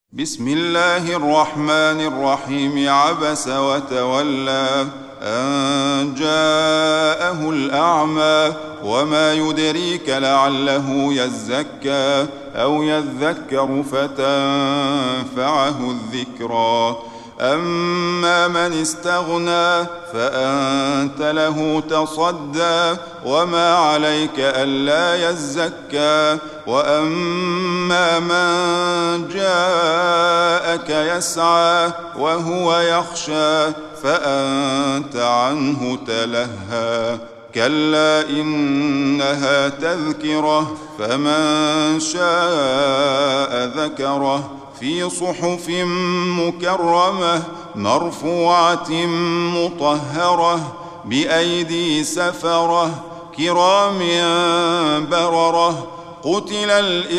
بسم الله الرحمن الرحيم. عبس وتولى أن جاءه الأعمى وما يدريك لعله يزكى أو يذكر فتنفعه الذكرى. أما من استغنى فأنت له تصدى وما عليك ألا يزكى. وأما من جاءك يسعى وهو يخشى فأنت عنه تلهى. كلا إنها تذكرة فمن شاء ذكره في صحف مكرمة مرفوعة مطهرة بأيدي سفرة كرام بررة. قتل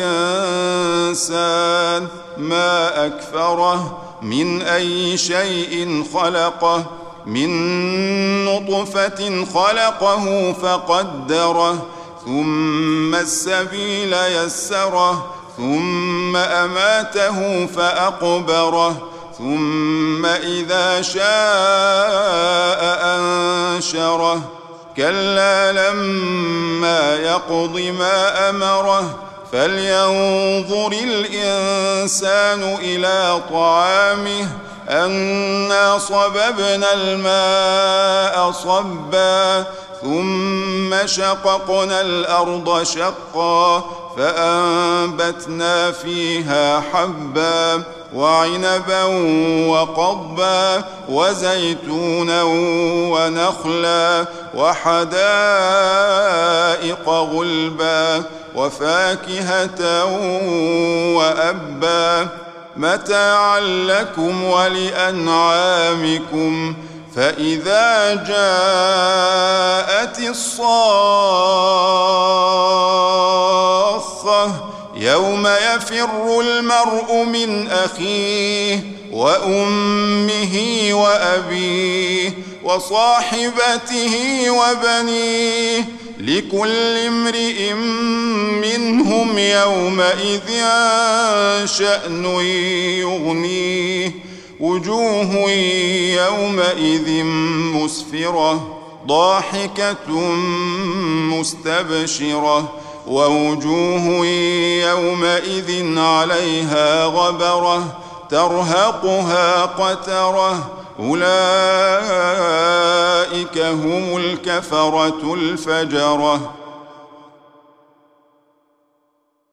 الإنسان ما أكفره من أي شيء خلقه من نطفة خلقه فقدره ثم السبيل يسره ثم أماته فأقبره ثم إذا شاء أنشره. كلا لما يقض ما أمره فلينظر الإنسان إلى طعامه أنا صببنا الماء صبا ثم شققنا الأرض شقا فأنبتنا فيها حبا وعنبا وقضبا وزيتونا ونخلا وحدائق غلبا وفاكهة وأبا متاعا لكم ولأنعامكم. فإذا جاءت الصاخة يوم يفر المرء من أخيه وأمه وأبيه وصاحبته وبنيه لكل امرئ منهم يومئذ شأن يغنيه. وجوه يومئذ مسفرة ضاحكة مستبشرة ووجوه يومئذ عليها غبرة ترهقها قترة. أولئك هم الكفرة الفجرة.